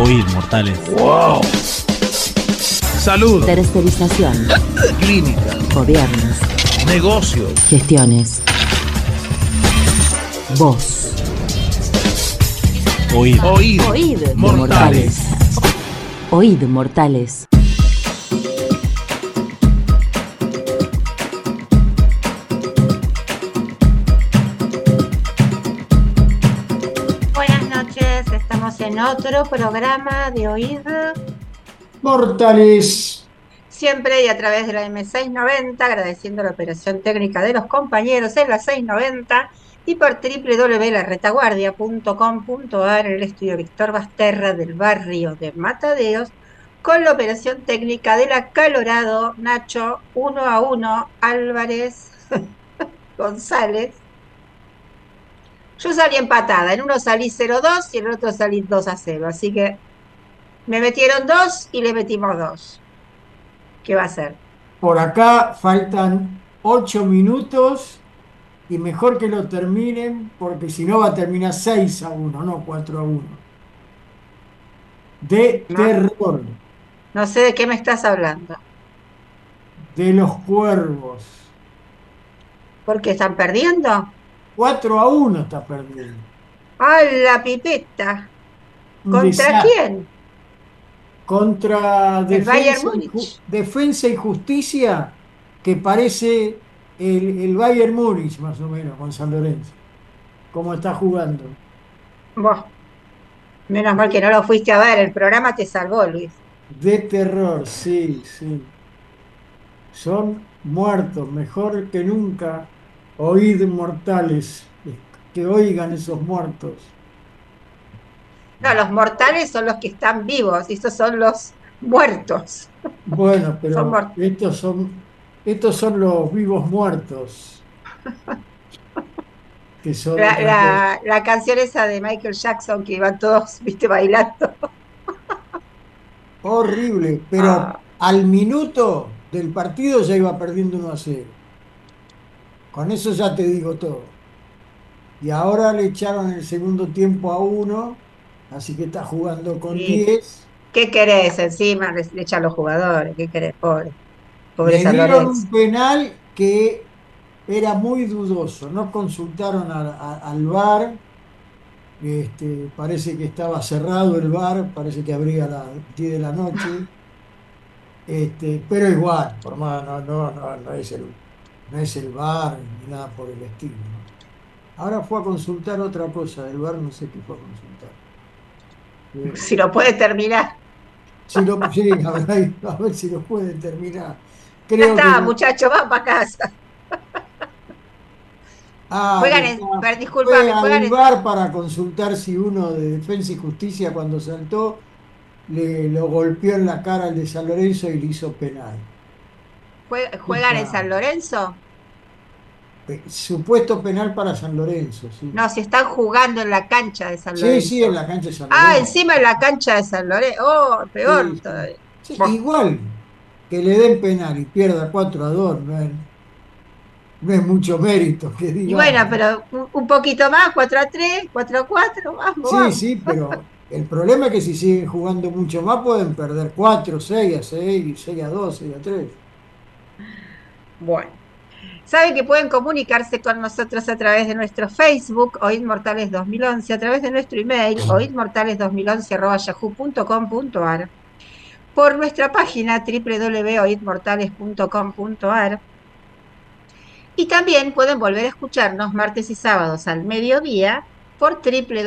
Oíd, mortales. ¡Wow! Salud. Tercerización. Clínica. Gobiernos. Negocios. Gestiones. Voz. Oíd. Oíd. Oíd, mortales. Oíd, mortales. Buenas noches, estamos en otro programa de Oíd Mortales. Siempre y a través de la M690, agradeciendo la operación técnica de los compañeros en la 690 y por www.laretaguardia.com.ar en el estudio Víctor Basterra del barrio de Mataderos, con la operación técnica del acalorado Nacho 1-1 Álvarez González. Yo salí empatada, en uno salí 0-2 y en el otro salí 2-0, así que me metieron 2 y le metimos 2. ¿Qué va a hacer? Por acá faltan 8 minutos y mejor que lo terminen porque si no va a terminar 6-1, no 4-1. De No, terror, no sé de qué me estás hablando. de los cuervos. ¿Por qué están perdiendo? 4-1 está perdiendo. ¡Ah, la pipeta! Un ¿Contra desastre. quién? Contra El Bayern Múnich. Defensa y Justicia, que parece el Bayern Múnich, más o menos, con San Lorenzo. Cómo está jugando. Buah, menos mal que no lo fuiste a ver, el programa te salvó, Luis. De terror, sí, sí. Son muertos, mejor que nunca. Oíd, mortales, que oigan esos muertos. No, los mortales son los que están vivos, y estos son los muertos. Bueno, Son pero mortales. estos son los vivos muertos, que son La, otra cosa. la canción esa de Michael Jackson que iban todos, viste, bailando. Horrible, pero Ah, al minuto del partido ya iba perdiendo 1-0. Con eso ya te digo todo. Y ahora le echaron el segundo tiempo a uno, así que está jugando con sí. 10. ¿Qué querés? Encima le echan los jugadores. ¿Qué querés? Pobre Le San dieron Lorenzo. un penal que era muy dudoso. No consultaron al VAR. Parece que estaba cerrado el VAR. Parece que abría a las 10 de la noche. Pero igual, por más, no es el VAR ni nada por el estilo, ¿no? Ahora fue a consultar otra cosa del VAR, no sé qué fue a consultar. Eh, Si lo puede terminar. sí, a ver si lo puede terminar. Ya Creo que está, muchachos, van para casa. Juegan en, fue discúlpame, juegan al en, VAR para consultar si uno de Defensa y Justicia cuando saltó lo golpeó en la cara al de San Lorenzo y le hizo penal. juegan en San Lorenzo. Supuesto penal para San Lorenzo, sí. No, si están jugando en la cancha de San Sí, sí, en Lorenzo. la cancha de San Ah, Lorenzo. encima en la cancha de San Lorenzo. Oh, Sí, peor sí. todavía. Sí, Bueno, igual que le den penal y pierda 4-2, no es mucho mérito, que y bueno, digamos, ¿no? pero un poquito más, 4-3, 4-4, vamos, Sí, vamos. sí, pero el problema es que si siguen jugando mucho más pueden perder 4, 6-6, 6-2, 6-3. Bueno. Saben que pueden comunicarse con nosotros a través de nuestro Facebook, Oíd Mortales 2011, a través de nuestro email, oidmortales2011@yahoo.com.ar, por nuestra página www.oidmortales.com.ar, y también pueden volver a escucharnos martes y sábados al mediodía por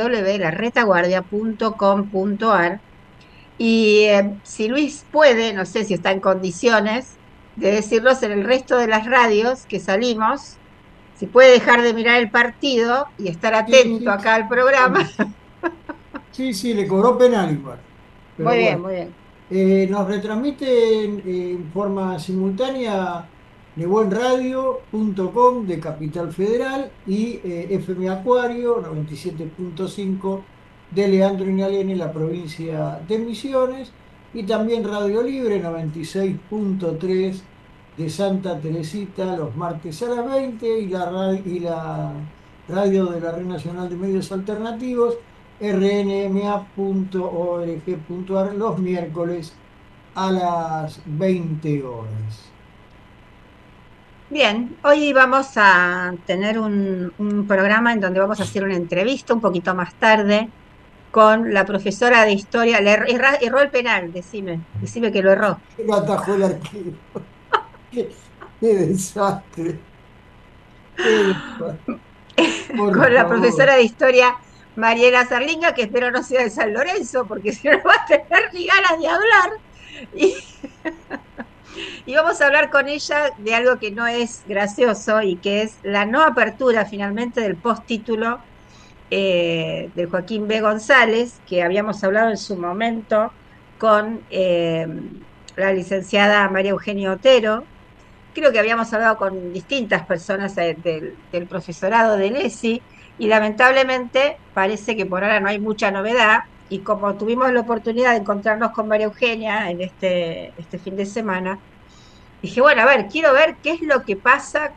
www.laretaguardia.com.ar. Y si Luis puede, no sé si está en condiciones de decirlos en el resto de las radios que salimos, si puede dejar de mirar el partido y estar Sí, atento sí, acá al programa. bueno, sí, sí, le cobró penal igual, Muy pero bien, bueno. muy bien. Nos retransmite en forma simultánea nebuenradio.com de Capital Federal y FM Acuario 97.5 de Leandro Inalén en la provincia de Misiones y también Radio Libre 96.3 de Santa Teresita los martes a las 20 y la radio de la Red Nacional de Medios Alternativos rnma.org.ar los miércoles a las 20 horas. Bien, hoy vamos a tener un programa en donde vamos a hacer una entrevista un poquito más tarde con la profesora de historia. Erró el penal, decime que lo erró. Lo atajó el arquero. Qué desastre, qué desastre. Por Con la favor. profesora de historia Mariela Sarlinga, que espero no sea de San Lorenzo, porque si no no va a tener ni ganas de hablar. Y, y vamos a hablar con ella de algo que no es gracioso y que es la no apertura finalmente del postítulo de Joaquín B. González, que habíamos hablado en su momento con la licenciada María Eugenia Otero. Creo que habíamos hablado con distintas personas del profesorado del ESI y lamentablemente parece que por ahora no hay mucha novedad y como tuvimos la oportunidad de encontrarnos con María Eugenia en este fin de semana, dije, bueno, a ver, quiero ver qué es lo que pasa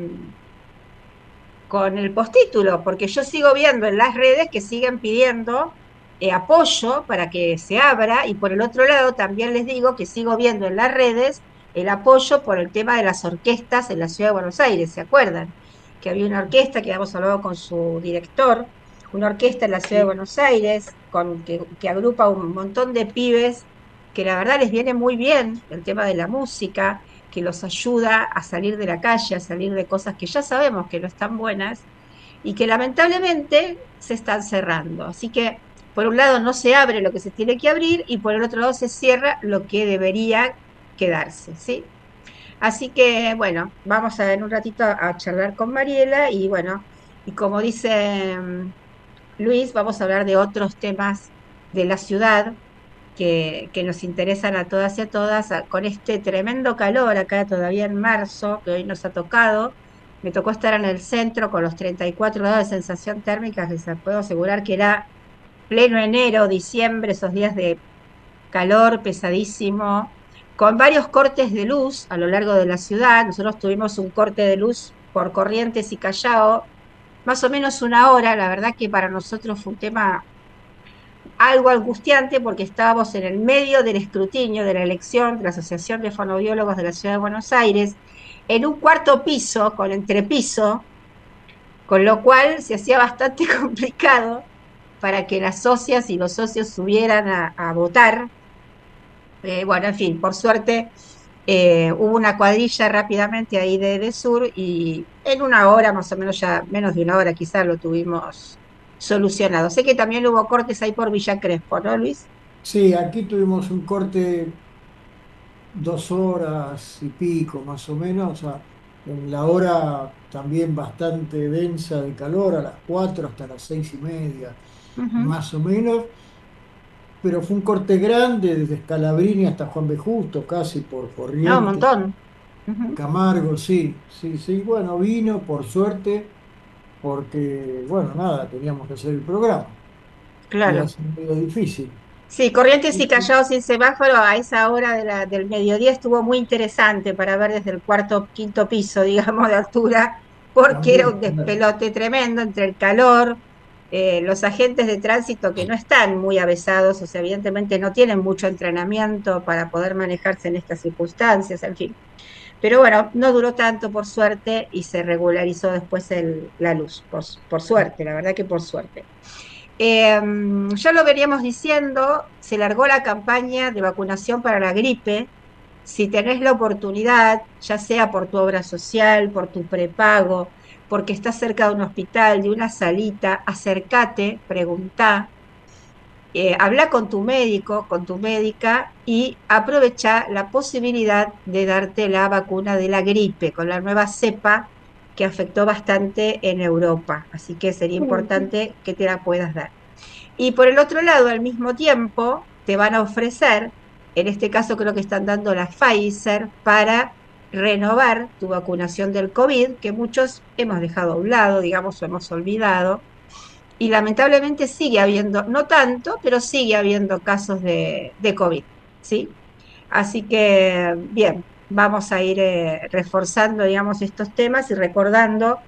con el postítulo, porque yo sigo viendo en las redes que siguen pidiendo apoyo para que se abra y por el otro lado también les digo que sigo viendo en las redes el apoyo por el tema de las orquestas en la ciudad de Buenos Aires, ¿se acuerdan? Que había una orquesta que habíamos hablado con su director, una orquesta en la ciudad de Sí. Buenos Aires que agrupa un montón de pibes que la verdad les viene muy bien el tema de la música, que los ayuda a salir de la calle, a salir de cosas que ya sabemos que no están buenas y que lamentablemente se están cerrando. Así que, por un lado, no se abre lo que se tiene que abrir y por el otro lado se cierra lo que debería quedarse, ¿sí? Así que, bueno, vamos a en un ratito a charlar con Mariela y bueno, y como dice Luis, vamos a hablar de otros temas de la ciudad que nos interesan a todas y a todas, con este tremendo calor acá todavía en marzo, que hoy nos ha tocado. Me tocó estar en el centro con los 34 grados de sensación térmica, les puedo asegurar que era pleno enero, diciembre, esos días de calor pesadísimo, con varios cortes de luz a lo largo de la ciudad. Nosotros tuvimos un corte de luz por Corrientes y Callao, más o menos una hora. La verdad que para nosotros fue un tema algo angustiante porque estábamos en el medio del escrutinio de la elección de la Asociación de Fonoaudiólogos de la Ciudad de Buenos Aires, en un cuarto piso con entrepiso, con lo cual se hacía bastante complicado para que las socias y los socios subieran a votar. Bueno, en fin, por suerte hubo una cuadrilla rápidamente ahí de Sur y en una hora, más o menos ya menos de una hora quizás lo tuvimos solucionado. Sé que también hubo cortes ahí por Villa Crespo, ¿no, Luis? Sí, aquí tuvimos un corte 2 horas y pico, más o menos, o sea, en la hora también bastante densa de calor, a las 4 hasta las 6:30, Ujú. más o menos, pero fue un corte grande desde Scalabrini hasta Juan B. Justo, casi por No, un Corrientes, montón. Ujú. Camargo, sí, sí, sí, bueno, vino por suerte, porque, bueno, nada, teníamos que hacer el programa, iba a Claro. ser medio difícil. Sí, Corrientes y Y Callao sin semáforo a esa hora del mediodía estuvo muy interesante para ver desde el cuarto, quinto piso, digamos, de altura, porque era también, un claro, despelote tremendo entre el calor, los agentes de tránsito que no están muy avesados, o sea, evidentemente no tienen mucho entrenamiento para poder manejarse en estas circunstancias, en fin. Pero bueno, no duró tanto por suerte y se regularizó después la luz, por suerte, la verdad que por suerte. Ya lo veníamos diciendo, se largó la campaña de vacunación para la gripe. Si tenés la oportunidad, ya sea por tu obra social, por tu prepago, porque estás cerca de un hospital, de una salita, acércate, preguntá, habla con tu médico, con tu médica y aprovecha la posibilidad de darte la vacuna de la gripe con la nueva cepa que afectó bastante en Europa. Así que sería importante que te la puedas dar. Y por el otro lado, al mismo tiempo, te van a ofrecer, en este caso creo que están dando la Pfizer, para renovar tu vacunación del COVID, que muchos hemos dejado a un lado, digamos, o hemos olvidado, y lamentablemente sigue habiendo, no tanto, pero sigue habiendo casos de COVID, ¿sí? Así que, bien, vamos a ir reforzando, digamos, estos temas y recordando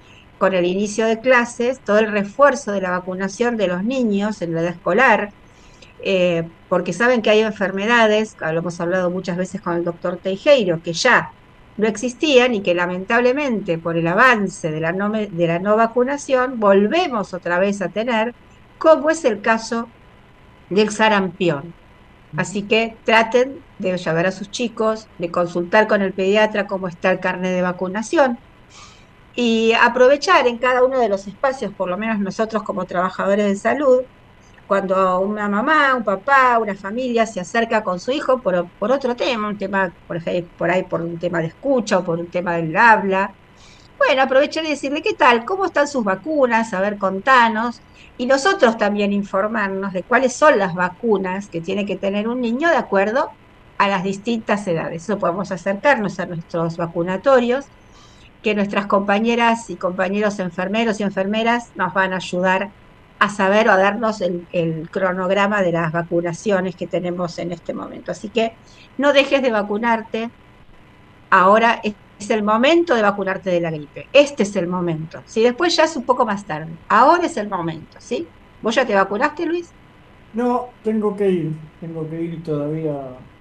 con el inicio de clases, todo el refuerzo de la vacunación de los niños en la edad escolar, porque saben que hay enfermedades, lo hemos hablado muchas veces con el doctor Teijeiro, que ya no existían y que lamentablemente por el avance de la no vacunación volvemos otra vez a tener, como es el caso del sarampión. Así que traten de llevar a sus chicos, de consultar con el pediatra cómo está el carnet de vacunación y aprovechar en cada uno de los espacios, por lo menos nosotros como trabajadores de salud, cuando una mamá, un papá, una familia se acerca con su hijo por otro tema, un tema por ahí por un tema de escucha o por un tema del habla. Bueno, aprovechar y decirle, ¿qué tal? ¿Cómo están sus vacunas? A ver, contanos. Y nosotros también informarnos de cuáles son las vacunas que tiene que tener un niño de acuerdo a las distintas edades. Eso podemos acercarnos a nuestros vacunatorios, que nuestras compañeras y compañeros enfermeros y enfermeras nos van a ayudar a saber o a darnos el cronograma de las vacunaciones que tenemos en este momento. Así que no dejes de vacunarte. Ahora es el momento de vacunarte de la gripe. Este es el momento. Si después ya es un poco más tarde. Ahora es el momento, ¿sí? ¿Vos ya te vacunaste, Luis? No, tengo que ir todavía.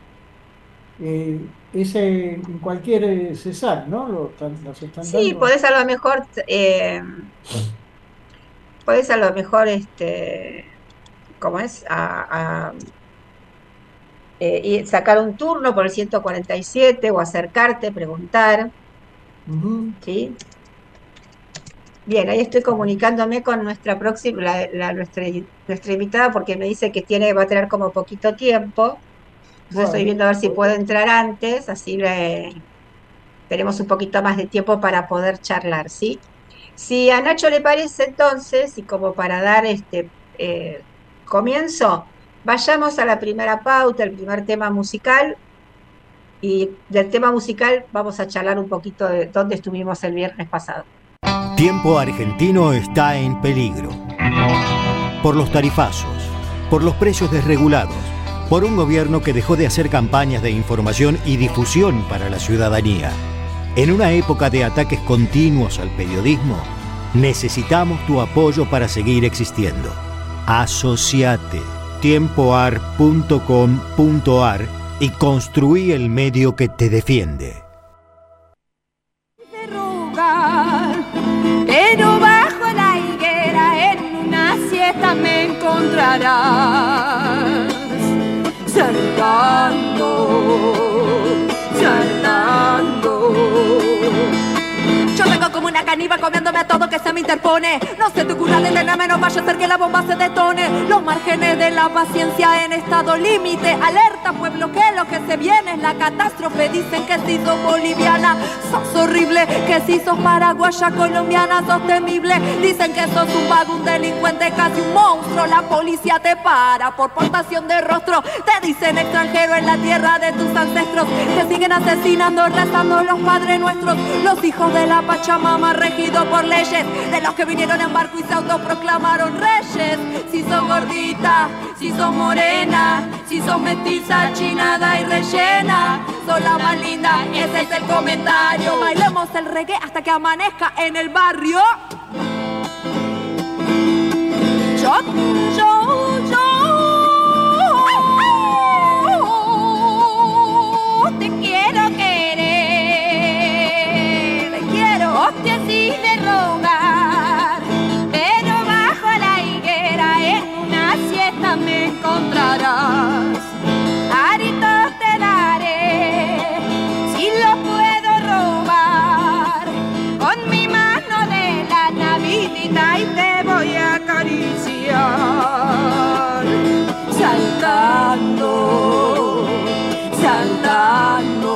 Es en cualquier CESAR, ¿no? Los están Sí, dando. podés a lo mejor, ¿cómo es? Y sacar un turno por el 147 o acercarte, preguntar, Ujú. ¿sí? Bien, ahí estoy comunicándome con nuestra próxima, nuestra invitada, porque me dice que va a tener como poquito tiempo. Entonces estoy Bueno, viendo a ver si puedo entrar antes, así tenemos un poquito más de tiempo para poder charlar, ¿sí? Si a Nacho le parece, entonces, y como para dar comienzo, vayamos a la primera pauta, el primer tema musical, y del tema musical vamos a charlar un poquito de dónde estuvimos el viernes pasado. Tiempo argentino está en peligro. Por los tarifazos, por los precios desregulados, por un gobierno que dejó de hacer campañas de información y difusión para la ciudadanía. En una época de ataques continuos al periodismo, necesitamos tu apoyo para seguir existiendo. Asociate tiempoar.com.ar y construí el medio que te defiende. Pero bajo la higuera en una siesta me encontrarás saltando, saltando. Yo vengo como una caníbal comiéndome a todo que se me interpone. No se te ocurra detenerme, no vaya a ser que la bomba se detone. Los márgenes de la paciencia en estado límite. Alerta pueblo que lo que se viene es la catástrofe. Dicen que si sos boliviana sos horrible, que si sos paraguaya colombiana sos temible. Dicen que sos un vago, un delincuente, casi un monstruo. La policía te para por portación de rostro. Te dicen extranjero en la tierra de tus ancestros. Te siguen asesinando, rezando los padres nuestros. Los hijos de la Pachamama regido por leyes de los que vinieron en barco y se autoproclamaron reyes. Si sos gordita, si sos morena, si sos mestiza, chinada y rellena, sos la más linda, ese es el comentario. Bailemos el reggae hasta que amanezca en el barrio. Yo te quiero querer, quiero hostias y de rogar, pero bajo la higuera en una siesta me encontrarás. Aritos te daré, si lo puedo robar, con mi mano de la navidita y te voy a acariciar. Saltando, saltando.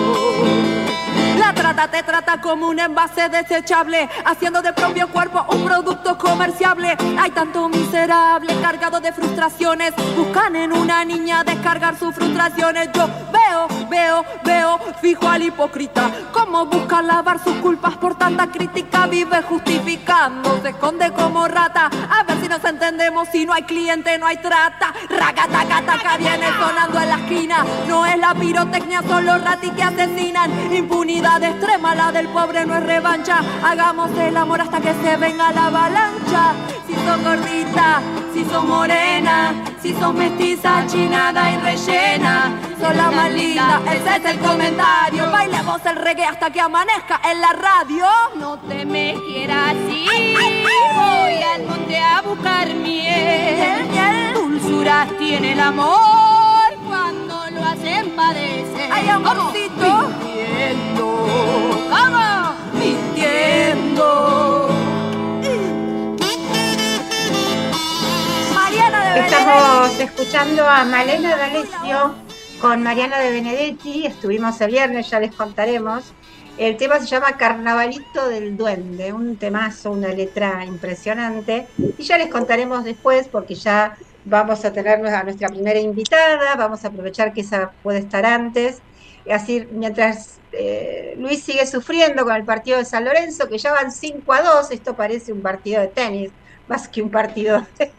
La trata te trata como un envase desechable, haciendo de propio cuerpo un producto comerciable. Hay tanto miserable cargado de frustraciones, buscan en una niña descargar sus frustraciones. Yo veo Veo, fijo al hipócrita, cómo busca lavar sus culpas por tanta crítica, vive justificando, se esconde como rata, a ver si nos entendemos, si no hay cliente no hay trata, racatacataca viene sonando en la esquina, no es la pirotecnia, son los ratis que asesinan, impunidad extrema, la del pobre no es revancha, hagamos el amor hasta que se venga la avalancha, si sos gordita, si sos morena, si sos mestiza, chinada y rellena, sos la más linda, ese es el comentario. Bailemos el reggae hasta que amanezca en la radio. No te me quieras ir, voy al monte a buscar miel. Dulzuras tiene el amor cuando lo hacen padecer. Ay, amorcito, mintiendo, ¿cómo? Mintiendo. Estamos escuchando a Malena D'Alessio con Mariana de Benedetti. Estuvimos el viernes, ya les contaremos. El tema se llama Carnavalito del Duende, un temazo, una letra impresionante. Y ya les contaremos después, porque ya vamos a tener a nuestra primera invitada. Vamos a aprovechar que esa puede estar antes. Así, mientras Luis sigue sufriendo con el partido de San Lorenzo, que ya van 5-2, esto parece un partido de tenis, más que un partido de...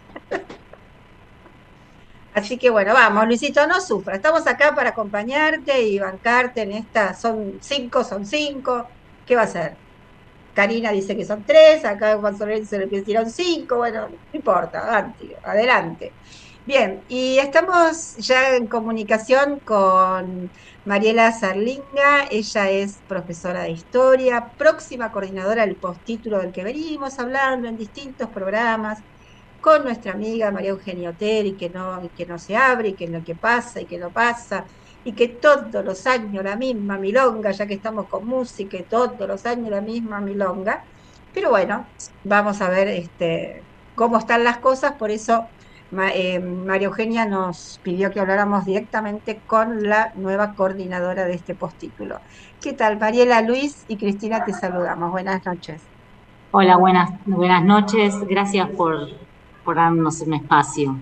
Así que bueno, vamos, Luisito, no sufra. Estamos acá para acompañarte y bancarte en esta. Son cinco. ¿Qué va a ser? Karina dice que son 3, acá Juan Lorenzo le pidieron 5. Bueno, no importa, adelante. Bien, y estamos ya en comunicación con Mariela Zarlinga. Ella es profesora de historia, próxima coordinadora del postítulo del que venimos hablando en distintos programas, con nuestra amiga María Eugenia Oteri, que no se abre, y que lo que pasa y que no pasa, y que todos los años la misma milonga, ya que estamos con música, y todos los años la misma milonga. Pero bueno, vamos a ver cómo están las cosas, por eso María Eugenia nos pidió que habláramos directamente con la nueva coordinadora de este postítulo. ¿Qué tal, Mariela? Luis y Cristina te saludamos. Buenas noches. Hola, buenas noches. Gracias por darnos un espacio.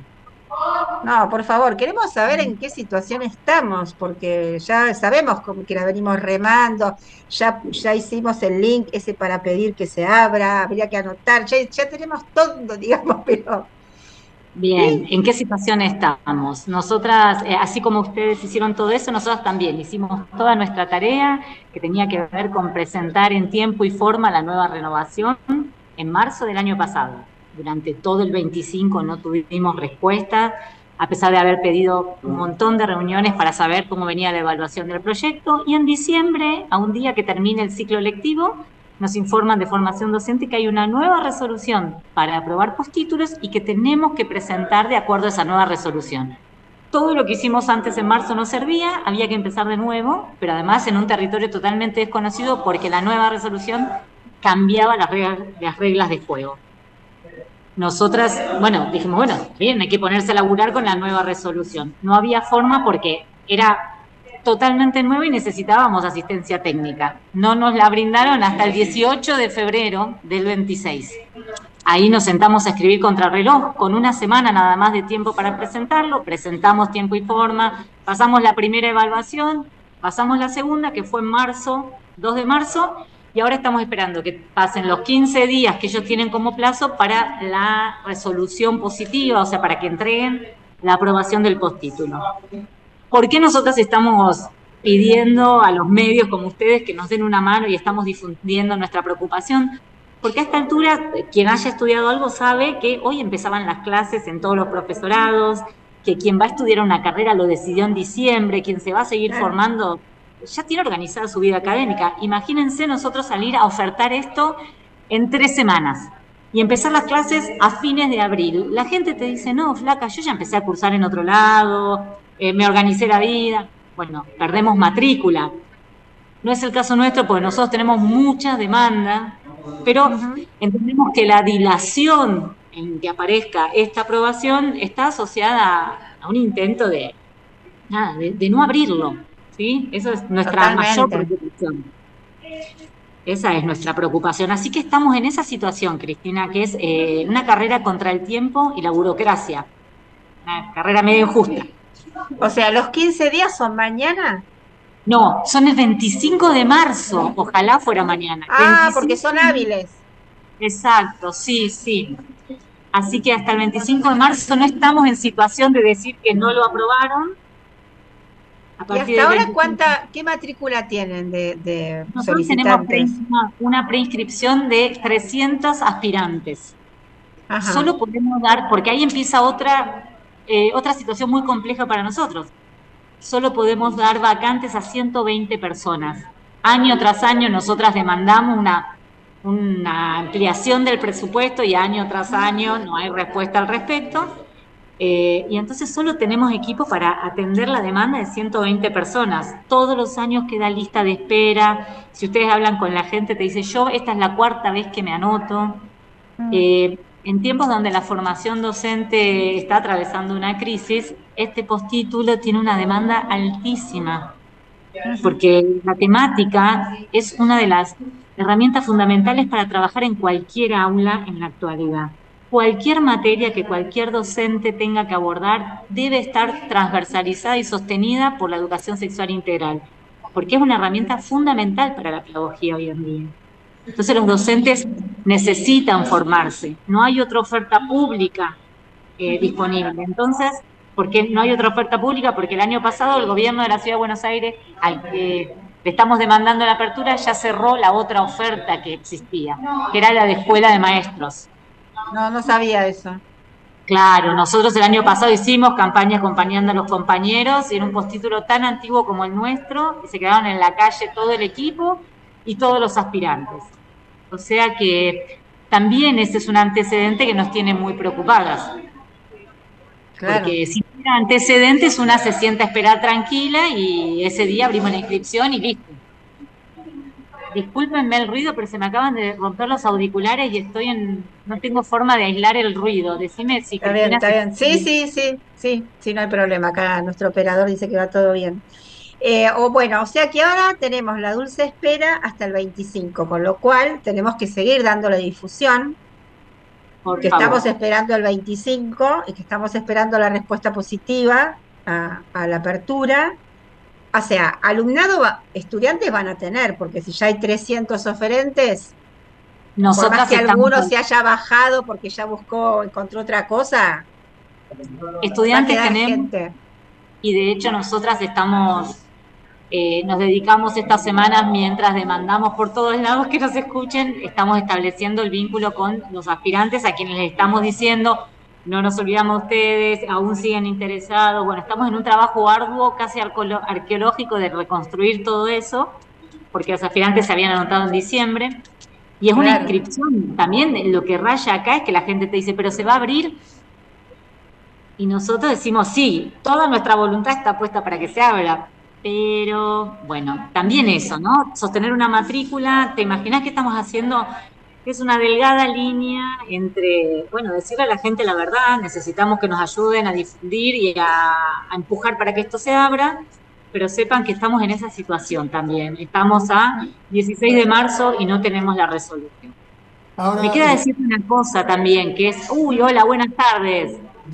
No, por favor, queremos saber en qué situación estamos, porque ya sabemos que la venimos remando, ya hicimos el link ese para pedir que se abra, habría que anotar, ya tenemos todo, digamos, pero... Bien, ¿en qué situación estamos? Nosotras, así como ustedes hicieron todo eso, nosotras también hicimos toda nuestra tarea, que tenía que ver con presentar en tiempo y forma la nueva renovación en marzo del año pasado. Durante todo el 25 no tuvimos respuesta, a pesar de haber pedido un montón de reuniones para saber cómo venía la evaluación del proyecto, y en diciembre, a un día que termine el ciclo lectivo, nos informan de formación docente que hay una nueva resolución para aprobar postítulos y que tenemos que presentar de acuerdo a esa nueva resolución. Todo lo que hicimos antes en marzo no servía, había que empezar de nuevo, pero además en un territorio totalmente desconocido porque la nueva resolución cambiaba las reglas de juego. Nosotras, dijimos, bien, hay que ponerse a laburar con la nueva resolución. No había forma porque era totalmente nueva y necesitábamos asistencia técnica. No nos la brindaron hasta el 18 de febrero del 26. Ahí nos sentamos a escribir contrarreloj, con una semana nada más de tiempo para presentarlo, presentamos tiempo y forma, pasamos la primera evaluación, pasamos la segunda, que fue en marzo, 2 de marzo, y ahora estamos esperando que pasen los 15 días que ellos tienen como plazo para la resolución positiva, o sea, para que entreguen la aprobación del postítulo. ¿Por qué nosotras estamos pidiendo a los medios como ustedes que nos den una mano y estamos difundiendo nuestra preocupación? Porque a esta altura, quien haya estudiado algo sabe que hoy empezaban las clases en todos los profesorados, que quien va a estudiar una carrera lo decidió en diciembre, quien se va a seguir formando ya tiene organizada su vida académica. Imagínense nosotros salir a ofertar esto en 3 semanas y empezar las clases a fines de abril. La gente te dice, no, flaca, yo ya empecé a cursar en otro lado, me organicé la vida. Bueno, perdemos matrícula. No es el caso nuestro porque nosotros tenemos mucha demanda, pero entendemos que la dilación en que aparezca esta aprobación está asociada a un intento de no abrirlo. ¿Sí? Esa es nuestra mayor preocupación. Esa es nuestra preocupación. Así que estamos en esa situación, Cristina, que es una carrera contra el tiempo y la burocracia. Una carrera medio injusta. O sea, ¿los 15 días son mañana? No, son el 25 de marzo, ojalá fuera mañana. Ah, porque 25 son hábiles. Exacto, sí, sí. Así que hasta el 25 de marzo no estamos en situación de decir que no lo aprobaron. A ¿Y partir hasta del ahora 25. qué matrícula tienen de Nosotros tenemos solicitantes? una preinscripción de 300 aspirantes. Ajá. Solo podemos dar, porque ahí empieza otra situación muy compleja para nosotros. Solo podemos dar vacantes a 120 personas. Año tras año nosotras demandamos una ampliación del presupuesto y año tras año no hay respuesta al respecto. Y entonces solo tenemos equipo para atender la demanda de 120 personas. Todos los años queda lista de espera. Si ustedes hablan con la gente, te dice, esta es la 4ª vez que me anoto. En tiempos donde la formación docente está atravesando una crisis, este postítulo tiene una demanda altísima, porque la temática es una de las herramientas fundamentales para trabajar en cualquier aula en la actualidad. Cualquier materia que cualquier docente tenga que abordar debe estar transversalizada y sostenida por la educación sexual integral, porque es una herramienta fundamental para la pedagogía hoy en día. Entonces los docentes necesitan formarse, no hay otra oferta pública disponible. Entonces, ¿por qué no hay otra oferta pública? Porque el año pasado el gobierno de la Ciudad de Buenos Aires, al que le estamos demandando la apertura, ya cerró la otra oferta que existía, que era la de escuela de maestros. No sabía eso. Claro, nosotros el año pasado hicimos campaña acompañando a los compañeros y en un postítulo tan antiguo como el nuestro, y se quedaron en la calle todo el equipo y todos los aspirantes. O sea que también ese es un antecedente que nos tiene muy preocupadas. Claro. Porque si hubiera antecedentes, una se sienta a esperar tranquila y ese día abrimos la inscripción y listo. Discúlpenme el ruido, pero se me acaban de romper los auriculares y no tengo forma de aislar el ruido. Decime si Está bien, está bien. Sí, no hay problema. Acá nuestro operador dice que va todo bien. O sea que ahora tenemos la dulce espera hasta el 25, con lo cual tenemos que seguir dando la difusión, porque estamos esperando el 25 y que estamos esperando la respuesta positiva a la apertura. O sea, alumnado, estudiantes van a tener, porque si ya hay 300 oferentes, por más que alguno se haya bajado porque ya encontró otra cosa, estudiantes tenemos gente. Y de hecho nosotras nos dedicamos estas semanas, mientras demandamos por todos lados que nos escuchen, estamos estableciendo el vínculo con los aspirantes a quienes les estamos diciendo, no nos olvidamos de ustedes, aún siguen interesados. Bueno, estamos en un trabajo arduo, casi arqueológico, de reconstruir todo eso, porque los aspirantes se habían anotado en diciembre, y es una inscripción. También lo que raya acá es que la gente te dice, pero ¿se va a abrir? Y nosotros decimos, sí, toda nuestra voluntad está puesta para que se abra. Pero, bueno, también eso, ¿no? Sostener una matrícula, ¿te imaginas que estamos haciendo? Es una delgada línea entre, decirle a la gente la verdad, necesitamos que nos ayuden a difundir y a empujar para que esto se abra, pero sepan que estamos en esa situación también. Estamos a 16 de marzo y no tenemos la resolución. Ahora, me queda decir una cosa también, que es, hola, buenas tardes.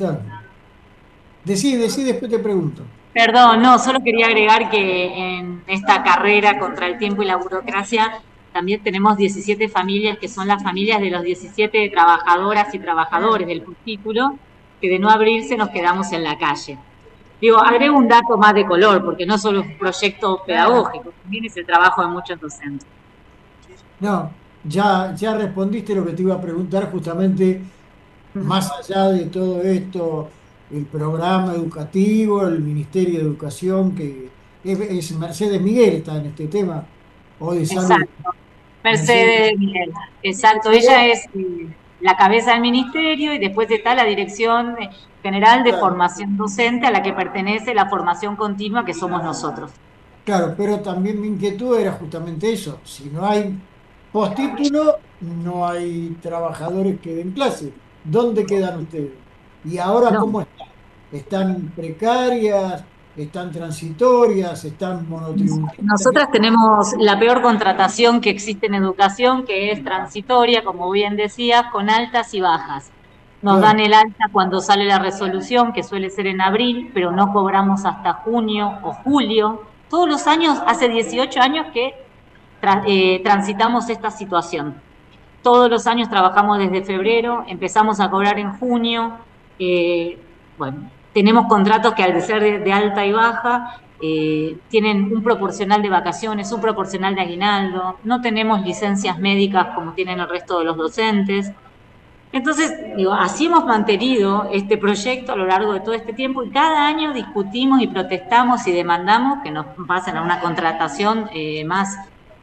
Decí, después te pregunto. Perdón, no, solo quería agregar que en esta carrera contra el tiempo y la burocracia también tenemos 17 familias que son las familias de los 17 trabajadoras y trabajadores del postítulo, que de no abrirse nos quedamos en la calle. Digo, agrego un dato más de color, porque no solo es un proyecto pedagógico, también es el trabajo de muchos docentes. No, ya respondiste lo que te iba a preguntar, justamente, más allá de todo esto, el programa educativo, el Ministerio de Educación, que es Mercedes Miguel, está en este tema, o de salud. Exacto, Mercedes Miguel, exacto, ella es la cabeza del ministerio y después está la Dirección General de Formación Docente, a la que pertenece la formación continua, que somos nosotros. Claro, pero también mi inquietud era justamente eso, si no hay postítulo, no hay trabajadores que den clase, ¿dónde quedan ustedes? ¿Y ahora cómo están? ¿Están precarias? ¿Están transitorias? ¿Están monotributarias? Nosotras tenemos la peor contratación que existe en educación, que es transitoria, como bien decías, con altas y bajas. Nos Claro. dan el alta cuando sale la resolución, que suele ser en abril, pero no cobramos hasta junio o julio. Todos los años, hace 18 años que transitamos esta situación. Todos los años trabajamos desde febrero, empezamos a cobrar en junio. Bueno, tenemos contratos que al ser de alta y baja tienen un proporcional de vacaciones, un proporcional de aguinaldo. No tenemos licencias médicas como tienen el resto de los docentes. Entonces, digo, así hemos mantenido este proyecto a lo largo de todo este tiempo y cada año discutimos y protestamos y demandamos que nos pasen a una contratación más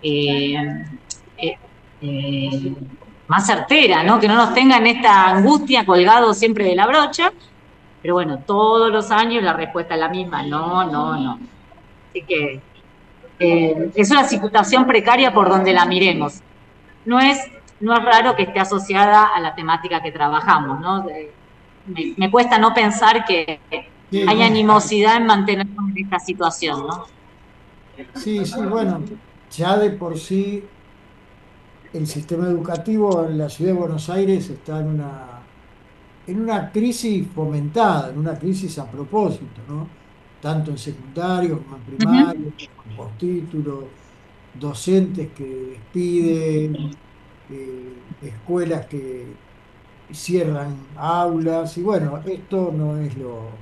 más certera, ¿no? Que no nos tengan esta angustia colgado siempre de la brocha, pero bueno, todos los años la respuesta es la misma, no. Así que es una situación precaria por donde la miremos. No es raro que esté asociada a la temática que trabajamos, ¿no? Me cuesta no pensar que hay animosidad en mantenernos en esta situación, ¿no? Sí, bueno, ya de por sí el sistema educativo en la ciudad de Buenos Aires está en una crisis fomentada, en una crisis a propósito, ¿no? Tanto en secundario como en primario, como en postítulo, docentes que despiden, escuelas que cierran aulas, y bueno, esto no es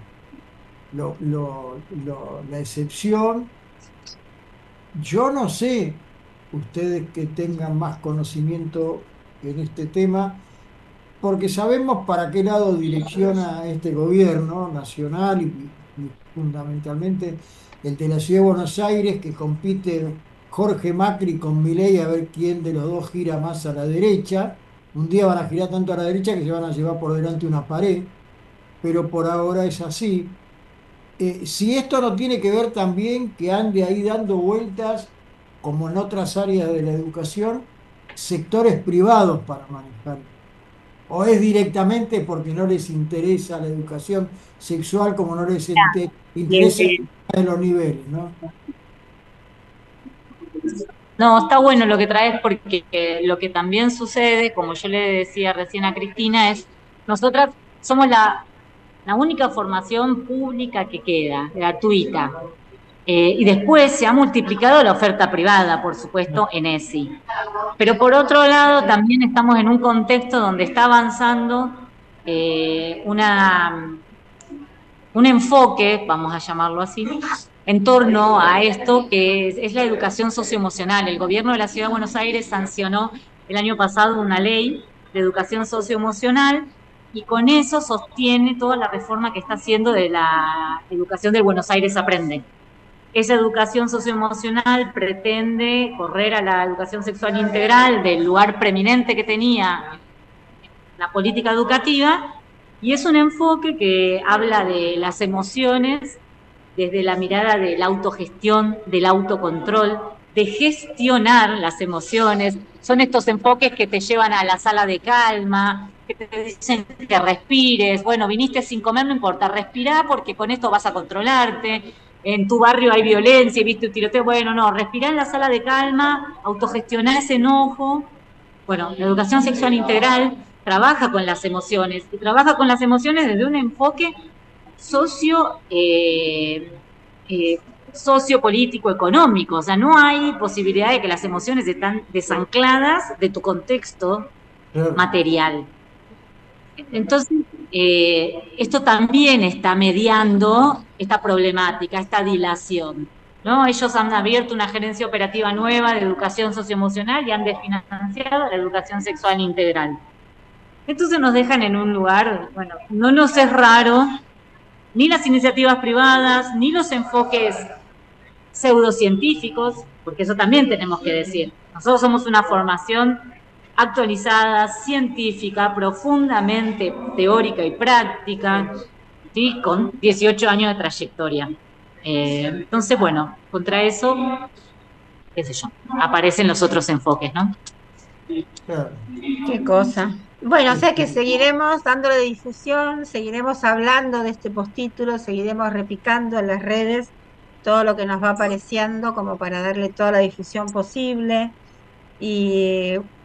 la excepción. Yo no sé, ustedes que tengan más conocimiento en este tema, porque sabemos para qué lado direcciona este gobierno nacional y fundamentalmente el de la Ciudad de Buenos Aires, que compite Jorge Macri con Milei a ver quién de los dos gira más a la derecha. Un día van a girar tanto a la derecha que se van a llevar por delante una pared, pero por ahora es así. Si esto no tiene que ver también que ande ahí dando vueltas, como en otras áreas de la educación, sectores privados para manejar, o es directamente porque no les interesa la educación sexual como no les interesa en los niveles, ¿no? No, está bueno lo que traes porque lo que también sucede, como yo le decía recién a Cristina, es nosotras somos la única formación pública que queda, gratuita. Y después se ha multiplicado la oferta privada, por supuesto, en ESI. Pero por otro lado, también estamos en un contexto donde está avanzando un enfoque, vamos a llamarlo así, en torno a esto que es la educación socioemocional. El gobierno de la Ciudad de Buenos Aires sancionó el año pasado una ley de educación socioemocional y con eso sostiene toda la reforma que está haciendo de la educación del Buenos Aires Aprende. Esa educación socioemocional pretende correr a la educación sexual integral del lugar preeminente que tenía la política educativa, y es un enfoque que habla de las emociones desde la mirada de la autogestión, del autocontrol, de gestionar las emociones. Son estos enfoques que te llevan a la sala de calma, que te dicen que respires. Bueno, viniste sin comer, no importa, respirá porque con esto vas a controlarte. En tu barrio hay violencia y viste un tiroteo. Bueno, no, respirá en la sala de calma, autogestionar ese enojo. Bueno, la educación sexual integral trabaja con las emociones y trabaja con las emociones desde un enfoque sociopolítico, económico. O sea, no hay posibilidad de que las emociones estén desancladas de tu contexto material. Entonces, esto también está mediando esta problemática, esta dilación, ¿no? Ellos han abierto una gerencia operativa nueva de educación socioemocional y han desfinanciado la educación sexual integral. Entonces nos dejan en un lugar, bueno, no nos es raro ni las iniciativas privadas, ni los enfoques pseudocientíficos, porque eso también tenemos que decir. Nosotros somos una formación actualizada, científica, profundamente teórica y práctica, ¿sí? Con 18 años de trayectoria. Entonces, bueno, contra eso, qué sé yo, aparecen los otros enfoques, ¿no? Qué cosa. Bueno, o sea que seguiremos dándole difusión, seguiremos hablando de este postítulo, seguiremos repicando en las redes todo lo que nos va apareciendo como para darle toda la difusión posible. Y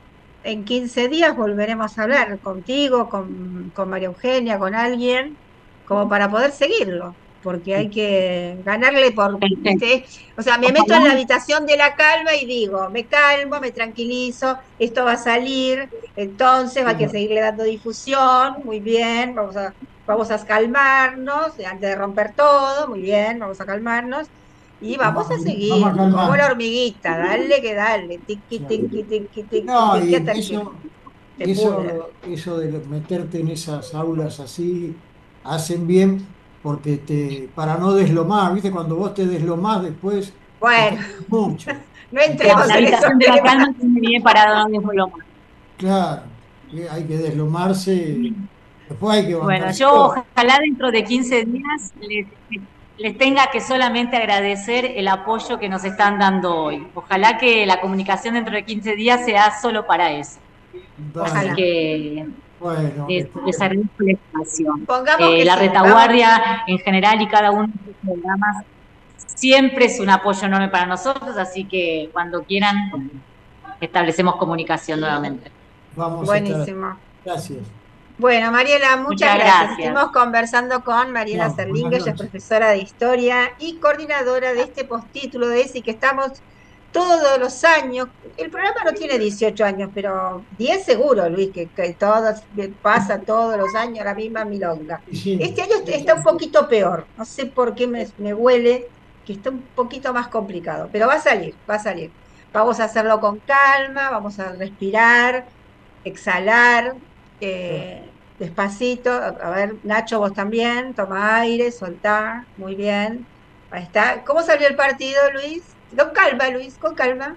en 15 días volveremos a hablar contigo, con María Eugenia, con alguien, como para poder seguirlo, porque hay que ganarle ¿viste? O sea, me meto en la habitación de la calma y digo, me calmo, me tranquilizo, esto va a salir, entonces hay que seguirle dando difusión, muy bien, vamos a calmarnos, antes de romper todo, muy bien, vamos a calmarnos. Y vamos a seguir, como la hormiguita, dale que dale, tiqui, tiqui, tiqui, tiqui, No, tiqui, y hasta que se pudra. eso de meterte en esas aulas así, hacen bien porque para no deslomar, ¿viste? Cuando vos te deslomás después, te Bueno, cansa mucho. no entremos La en esos habitación de la temas. calma tiene bien parado donde lo más. Claro, hay que deslomarse, después hay que Bueno, bancarse yo todo. ojalá dentro de 15 días les tenga que solamente agradecer el apoyo que nos están dando hoy. Ojalá que la comunicación dentro de 15 días sea solo para eso. Así Ojalá. que Bueno, les agradezco la información. Pongamos que La sí, retaguardia en general y cada uno de los programas siempre es un apoyo enorme para nosotros, así que cuando quieran establecemos comunicación nuevamente. vamos a estar. Buenísimo. Gracias. Bueno, Mariela, muchas gracias. Estuvimos conversando con Mariela No, Serlinga, buenas ella es noches. profesora de historia y coordinadora de este postítulo de ESI que estamos todos los años. El programa no tiene 18 años, pero 10 seguro, Luis, que pasa todos los años la misma milonga. Sí. Este año está un poquito peor, no sé por qué me huele que está un poquito más complicado, pero va a salir, va a salir. Vamos a hacerlo con calma, vamos a respirar, exhalar, despacito. A ver, Nacho, vos también, toma aire, soltá, muy bien. Ahí está. ¿Cómo salió el partido, Luis? Con calma, Luis, con calma.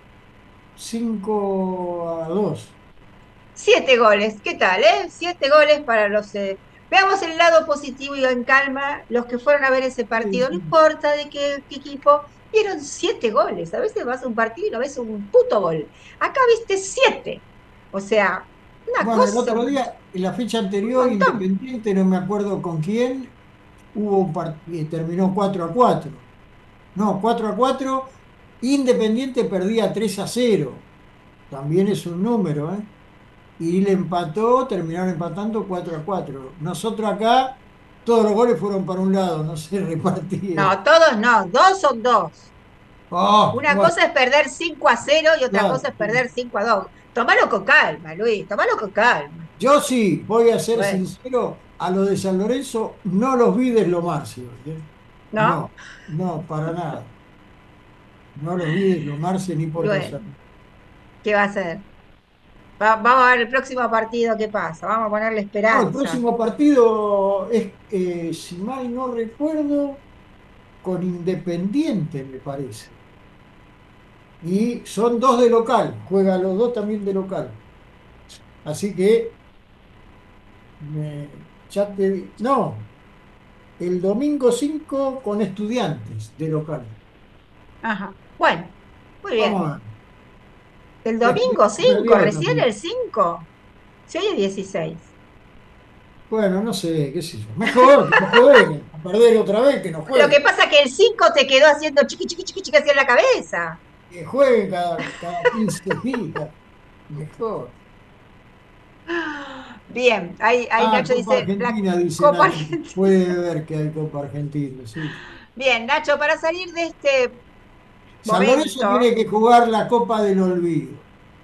5-2. 7 goles, ¿qué tal, 7 goles para los... Veamos el lado positivo y en calma, los que fueron a ver ese partido, no importa de qué equipo, vieron 7 goles. A veces vas a un partido y no ves un puto gol. Acá viste 7. O sea, una Bueno, cosa... el otro día, en la fecha anterior, Independiente, no me acuerdo con quién, hubo un partido, terminó 4-4. No, 4-4, Independiente perdía 3-0. También es un número, ¿eh? Y le empató, terminaron empatando 4-4. Nosotros acá, todos los goles fueron para un lado, no se repartieron. No, todos no, 2 son 2. Una Bueno, cosa es perder 5-0 y otra claro. cosa es perder 5-2. Tomalo con calma, Luis, tomalo con calma. Yo sí, voy a ser Bueno. sincero, a lo de San Lorenzo no los vi deslomarse hoy, ¿eh? ¿No? No, para nada. No los vi deslomarse ni por Bueno, casualidad. ¿qué va a hacer? Vamos a ver el próximo partido qué pasa, vamos a ponerle No, el esperanza. próximo partido es, si mal no recuerdo, con Independiente, me parece. Y son 2 de local, juegan los 2 también de local. Así que, no, el domingo 5 con Estudiantes de local. Ajá. Bueno, muy bien. Vamos a ver. El domingo 5, Perdió recién también. el 5. Si hoy es 16. Bueno, no sé, qué sé yo. Mejor que no jueguen, a perder otra vez, que no Lo jueguen. que pasa es que el 5 te quedó haciendo chiqui, chiqui, chiqui, chiqui, así en la cabeza. Que jueguen cada 15 días. Mejor. Bien, ahí Nacho Copa dice, la Argentina, dice Copa Nacho. Argentina. Puede ver que hay Copa Argentina, sí. Bien, Nacho, para salir de este San Lorenzo momento, tiene que jugar la Copa del Olvido.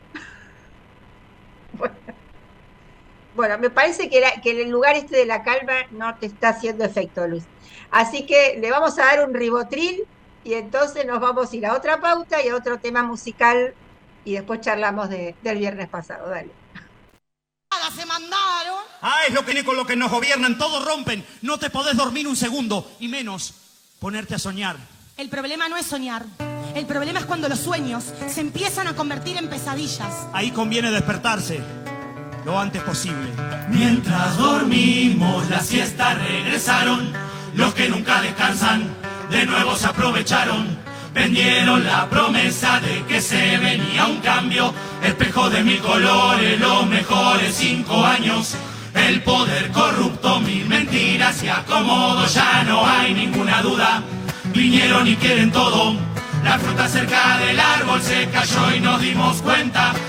bueno, me parece que el lugar este de la calma no te está haciendo efecto, Luis. Así que le vamos a dar un ribotril y entonces nos vamos a ir a otra pauta y a otro tema musical y después charlamos del viernes pasado. Dale. Se mandaron. Es lo que con lo que nos gobiernan, todos rompen. No te podés dormir un segundo y menos ponerte a soñar. El problema no es soñar. El problema es cuando los sueños se empiezan a convertir en pesadillas. Ahí conviene despertarse lo antes posible. Mientras dormimos, la siesta regresaron. Los que nunca descansan, de nuevo se aprovecharon. Vendieron la promesa de que se venía un cambio. Espejo de mil colores, los mejores 5 años. El poder corrupto, mil mentiras y acomodo. Ya no hay ninguna duda. Vinieron y quieren todo. La fruta cerca del árbol se cayó y nos dimos cuenta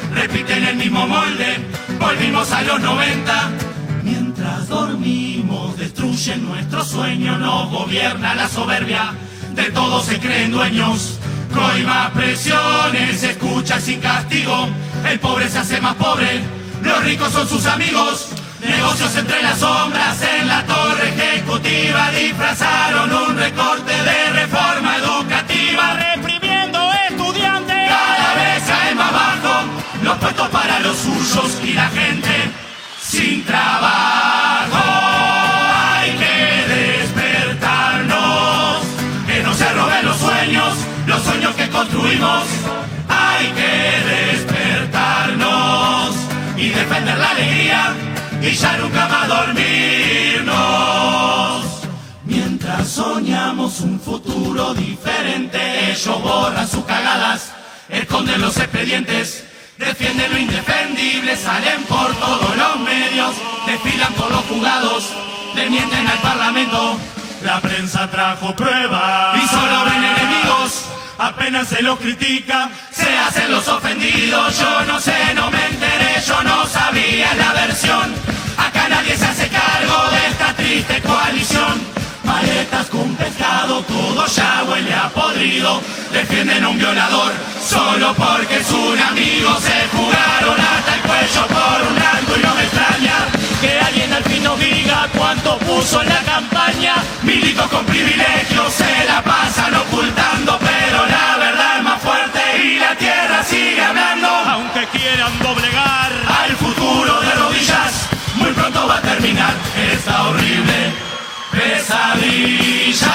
repiten el mismo molde, volvimos a los 90. Mientras dormimos destruyen nuestro sueño, nos gobierna la soberbia, de todos se creen dueños. Coima presiones, se escucha sin castigo, el pobre se hace más pobre, los ricos son sus amigos. Negocios entre las sombras, en la torre ejecutiva disfrazaron un recorte de reforma educativa, reprimiendo estudiantes. Cada vez caen más bajo los puestos para los suyos y la gente sin trabajo. Hay que despertarnos, que no se roben los sueños que construimos. Hay que despertarnos y defender la alegría y ya nunca más dormirnos. Mientras soñamos un futuro diferente, ellos borran sus cagadas, esconden los expedientes, defienden lo indefendible, salen por todos los medios, desfilan por los juzgados, le mienten al parlamento. La prensa trajo pruebas y solo ven enemigos, apenas se los critica, se hacen los ofendidos. Yo no sé, no me enteré, yo no sabía la versión. Acá nadie se hace cargo de esta triste coalición. Maletas con pescado, todo ya huele a podrido. Defienden a un violador solo porque es un amigo. Se jugaron hasta el cuello por un blanco y no me extraña que alguien al fin nos diga cuánto puso en la campaña. Milicos con privilegios se la pasan ocultando, pero la verdad es más fuerte y la tierra sigue hablando. Aunque quieran doblegar al futuro de rodillas, muy pronto va a terminar esta horrible pesadilla.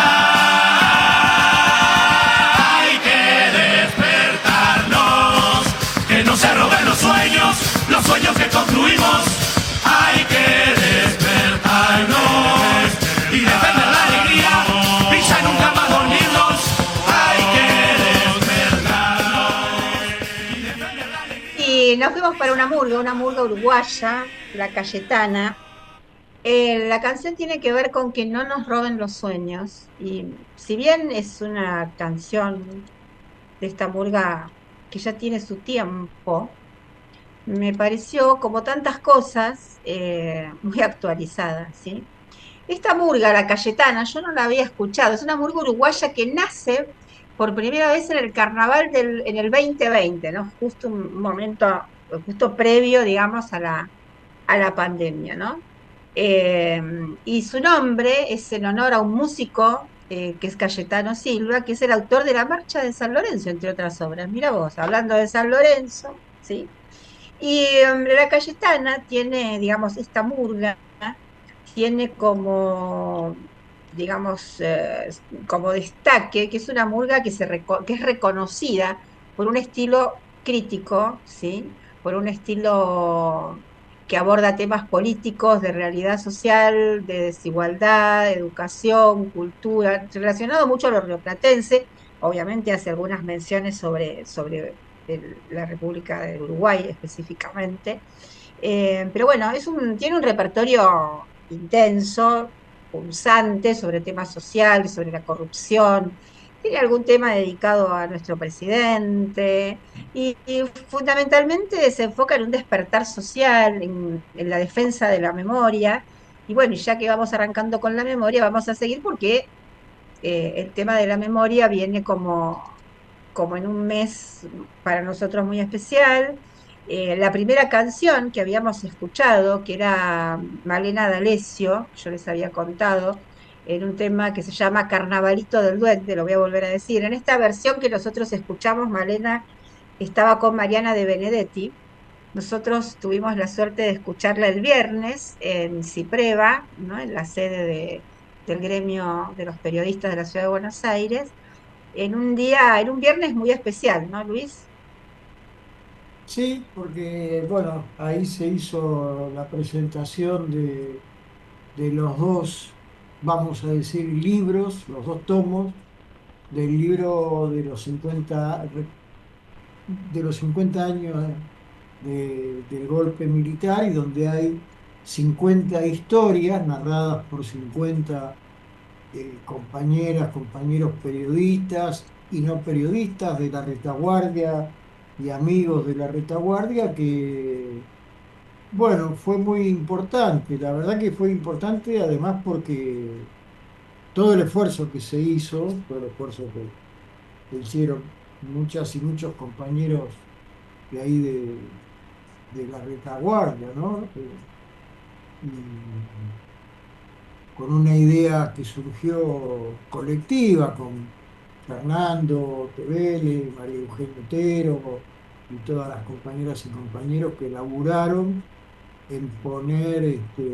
Hay que despertarnos, que no se roben los sueños que construimos. Hay que despertarnos y defender la alegría y ya nunca más dormirnos. Hay que despertarnos y defender la alegría. Y nos fuimos para una murga uruguaya, la Cayetana. La canción tiene que ver con que no nos roben los sueños, y si bien es una canción de esta murga que ya tiene su tiempo, me pareció, como tantas cosas, muy actualizada, ¿sí? Esta murga, la Cayetana, yo no la había escuchado, es una murga uruguaya que nace por primera vez en el carnaval en el 2020, ¿no? Justo un momento, justo previo, digamos, a la pandemia, ¿no? Y su nombre es en honor a un músico que es Cayetano Silva, que es el autor de la Marcha de San Lorenzo, entre otras obras. Mira vos, hablando de San Lorenzo, ¿sí? Y la Cayetana tiene, digamos, esta murga, tiene como, digamos, como destaque, que es una murga que es reconocida por un estilo crítico, ¿sí? Por un estilo que aborda temas políticos, de realidad social, de desigualdad, de educación, cultura, relacionado mucho a lo rioplatense. Obviamente hace algunas menciones sobre la República de Uruguay específicamente. Pero bueno, tiene un repertorio intenso, pulsante, sobre temas sociales, sobre la corrupción. Tiene algún tema dedicado a nuestro presidente y fundamentalmente se enfoca en un despertar social, en la defensa de la memoria. Y bueno, ya que vamos arrancando con la memoria, vamos a seguir porque el tema de la memoria viene como en un mes para nosotros muy especial. La primera canción que habíamos escuchado, que era Malena D'Alessio, yo les había contado, en un tema que se llama Carnavalito del Duende, lo voy a volver a decir. En esta versión que nosotros escuchamos, Malena estaba con Mariana de Benedetti. Nosotros tuvimos la suerte de escucharla el viernes en Cipreva, ¿no? En la sede del gremio de los periodistas de la Ciudad de Buenos Aires, en un viernes muy especial, ¿no, Luis? Sí, porque bueno, ahí se hizo la presentación de los dos, vamos a decir, libros, los dos tomos del libro de los 50 años del golpe militar, y donde hay 50 historias narradas por 50 compañeras, compañeros periodistas y no periodistas de la retaguardia y amigos de la retaguardia que, bueno, fue muy importante. La verdad que fue importante además porque todo el esfuerzo que se hizo, todo el esfuerzo que hicieron muchas y muchos compañeros de ahí de la retaguardia, ¿no? Y con una idea que surgió colectiva con Fernando Tevele, María Eugenia Otero y todas las compañeras y compañeros que laburaron en poner,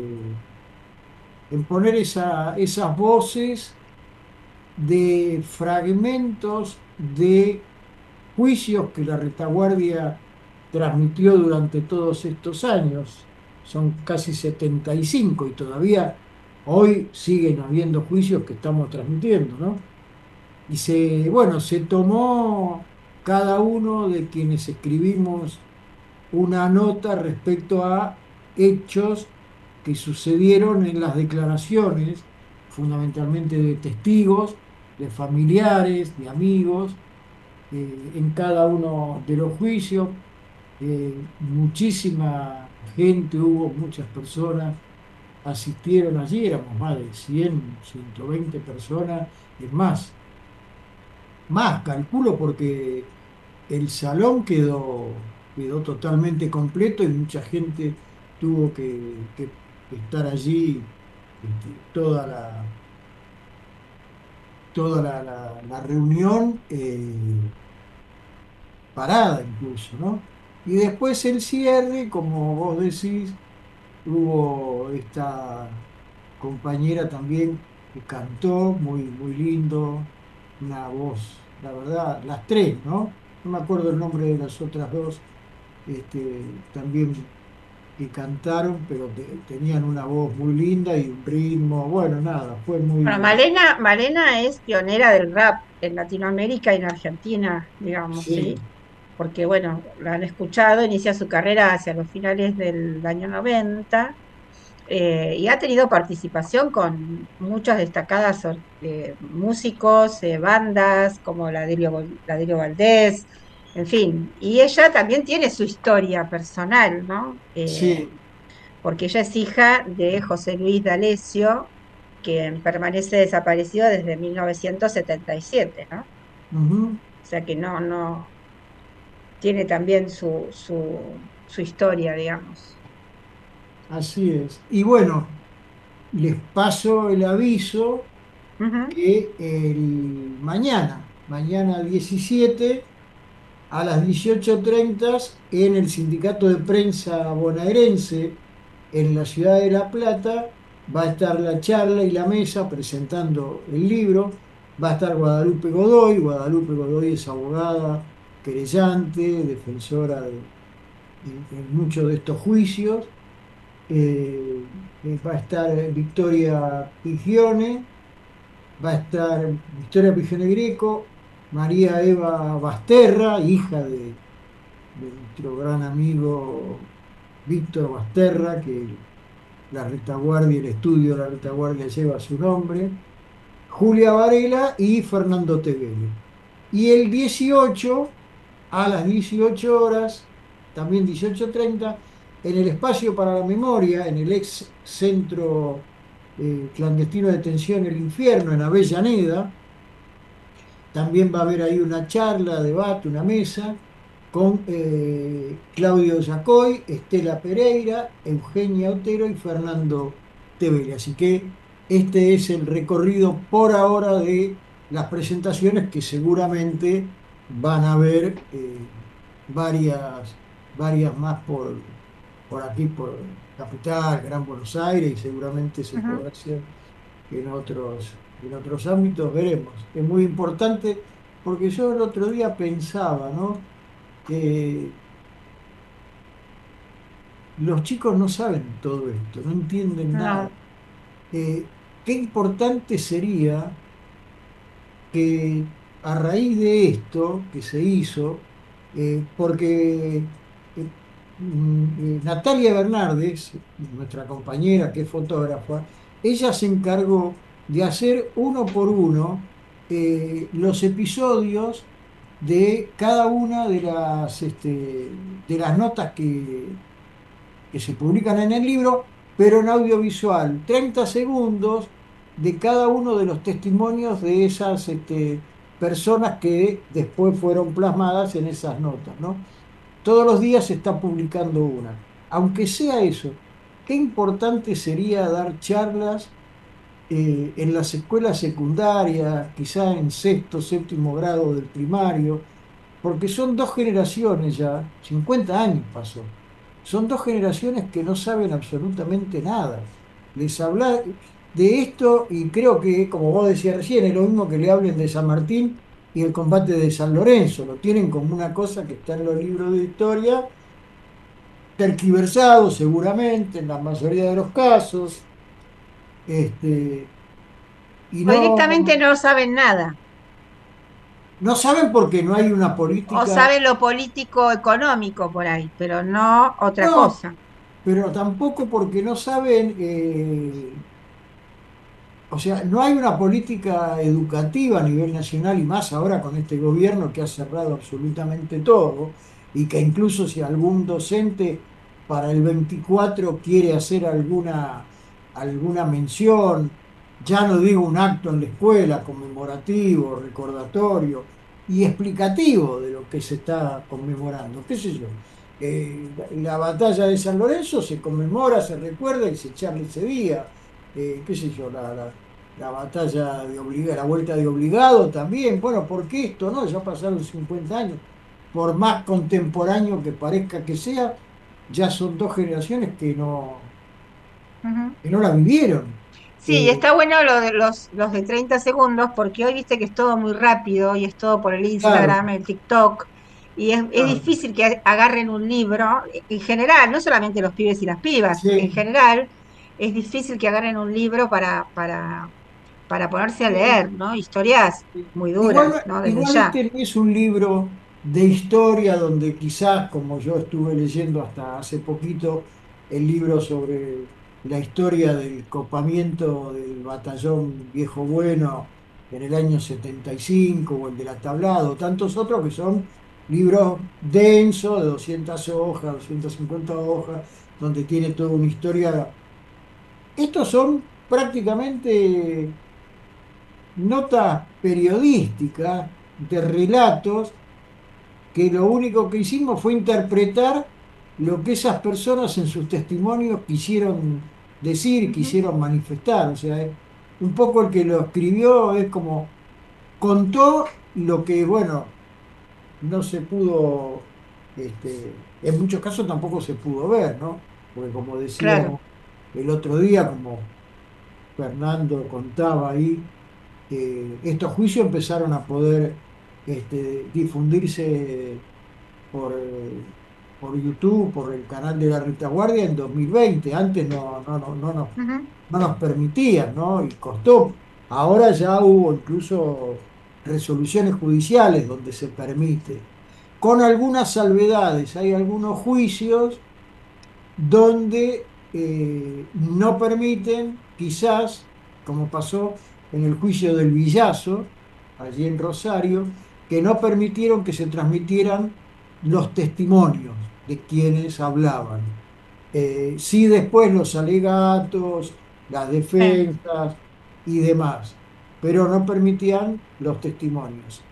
esas voces de fragmentos de juicios que la retaguardia transmitió durante todos estos años. Son casi 75 y todavía hoy siguen habiendo juicios que estamos transmitiendo, ¿no? Y bueno, se tomó cada uno de quienes escribimos una nota respecto a hechos que sucedieron en las declaraciones, fundamentalmente de testigos, de familiares, de amigos, en cada uno de los juicios. Muchísima gente, hubo muchas personas, asistieron allí, éramos más de 100, 120 personas, es más, calculo, porque el salón quedó totalmente completo y mucha gente tuvo que estar allí, toda la reunión parada incluso, ¿no? Y después el cierre, como vos decís, hubo esta compañera también que cantó muy, muy lindo, una voz, la verdad, las tres, ¿no? No me acuerdo el nombre de las otras dos, también que cantaron, pero tenían una voz muy linda y un ritmo, bueno, nada, fue Bueno, muy... Malena es pionera del rap en Latinoamérica y en Argentina, digamos, Sí, ¿sí? Porque, bueno, la han escuchado, inicia su carrera hacia los finales del año 90, y ha tenido participación con muchas destacadas músicos, bandas como la Delio Valdés, en fin. Y ella también tiene su historia personal, ¿no? sí, Porque ella es hija de José Luis D'Alessio, que permanece desaparecido desde 1977, ¿no? ujú, O sea que no, tiene también su historia, digamos. así es. Y bueno, les paso el aviso Ujú. que mañana 17 a las 18:30 en el Sindicato de Prensa Bonaerense en la ciudad de La Plata va a estar la charla y la mesa presentando el libro. Va a estar Guadalupe Godoy. Guadalupe Godoy es abogada, querellante, defensora en muchos de estos juicios. Va a estar Victoria Pigione, va a estar Victoria Pigione Greco, María Eva Basterra, hija de nuestro gran amigo Víctor Basterra, que la retaguardia, el estudio de la retaguardia lleva su nombre, Julia Varela y Fernando Tevele. Y el 18, a las 18 horas, también 18:30, en el espacio para la memoria, en el ex centro clandestino de detención El Infierno, en Avellaneda, también va a haber ahí una charla, debate, una mesa con Claudio Yacoy, Estela Pereira, Eugenia Otero y Fernando Tevele. Así que este es el recorrido por ahora de las presentaciones que seguramente van a haber varias más por aquí, por Capital, Gran Buenos Aires, y seguramente se Ujú. podrá hacer en otros ámbitos, veremos. Es muy importante porque yo el otro día pensaba, ¿no? Que los chicos no saben todo esto, no entienden nada. No, Qué importante sería que a raíz de esto que se hizo, porque Natalia Bernardes, nuestra compañera que es fotógrafa, ella se encargó de hacer uno por uno los episodios de cada una de las notas que se publican en el libro, pero en audiovisual, 30 segundos de cada uno de los testimonios de esas personas que después fueron plasmadas en esas notas, ¿no? Todos los días se está publicando una. Aunque sea eso, qué importante sería dar charlas en las escuelas secundarias, quizá en sexto, séptimo grado del primario, porque son dos generaciones ya, 50 años pasó, son dos generaciones que no saben absolutamente nada. Les habla de esto y creo que, como vos decías recién, es lo mismo que le hablen de San Martín y el combate de San Lorenzo, lo tienen como una cosa que está en los libros de historia, tergiversado seguramente en la mayoría de los casos, y O directamente no saben nada. no saben porque no hay una política. O saben lo político-económico por ahí, pero no otra No, cosa. pero tampoco porque no saben, o sea, no hay una política educativa a nivel nacional y más ahora con este gobierno que ha cerrado absolutamente todo y que incluso si algún docente para el 24 quiere hacer alguna mención, ya no digo un acto en la escuela conmemorativo, recordatorio y explicativo de lo que se está conmemorando, qué sé yo. La batalla de San Lorenzo se conmemora, se recuerda y se charla ese día. Qué sé yo, la batalla de la vuelta de Obligado también. Bueno, ¿por qué esto no? Ya pasaron 50 años. Por más contemporáneo que parezca que sea, ya son dos generaciones Ujú. que no la vivieron. Sí, está bueno lo de los de 30 segundos, porque hoy viste que es todo muy rápido y es todo por el Claro, Instagram, el TikTok, y es claro. difícil que agarren un libro, en general, no solamente los pibes y las pibas, en Sí. general, es difícil que agarren un libro para ponerse a leer, ¿no? Historias muy duras, ¿no? Desde Igual ya. este no es un libro de historia donde quizás, como yo estuve leyendo hasta hace poquito, el libro sobre la historia del copamiento del batallón Viejo Bueno en el año 75 o el del Atablado, tantos otros que son libros densos de 200 hojas, 250 hojas, donde tiene toda una historia. Estos son prácticamente notas periodísticas de relatos que lo único que hicimos fue interpretar lo que esas personas en sus testimonios quisieron decir, Ujú. quisieron manifestar. O sea, un poco el que lo escribió es como contó lo que, bueno, no se pudo, en muchos casos tampoco se pudo ver, ¿no? Porque como Claro. decíamos el otro día, como Fernando contaba ahí, estos juicios empezaron a poder difundirse por, por YouTube, por el canal de la retaguardia en 2020. Antes Ujú. no nos permitían, ¿no? Y costó. Ahora ya hubo incluso resoluciones judiciales donde se permite, con algunas salvedades. Hay algunos juicios donde no permiten, quizás, como pasó en el juicio del Villazo, allí en Rosario, que no permitieron que se transmitieran los testimonios de quienes hablaban. Sí, después los alegatos, las Sí. defensas y demás, pero no permitían los testimonios.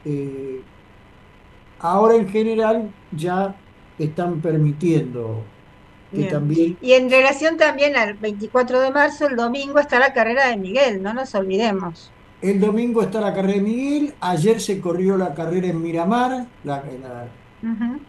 Ahora en general ya están permitiendo que Bien. también. Y en relación también al 24 de marzo, el domingo está la carrera de Miguel, no nos olvidemos. El domingo está la carrera de Miguel, ayer se corrió la carrera en Miramar, Ujú.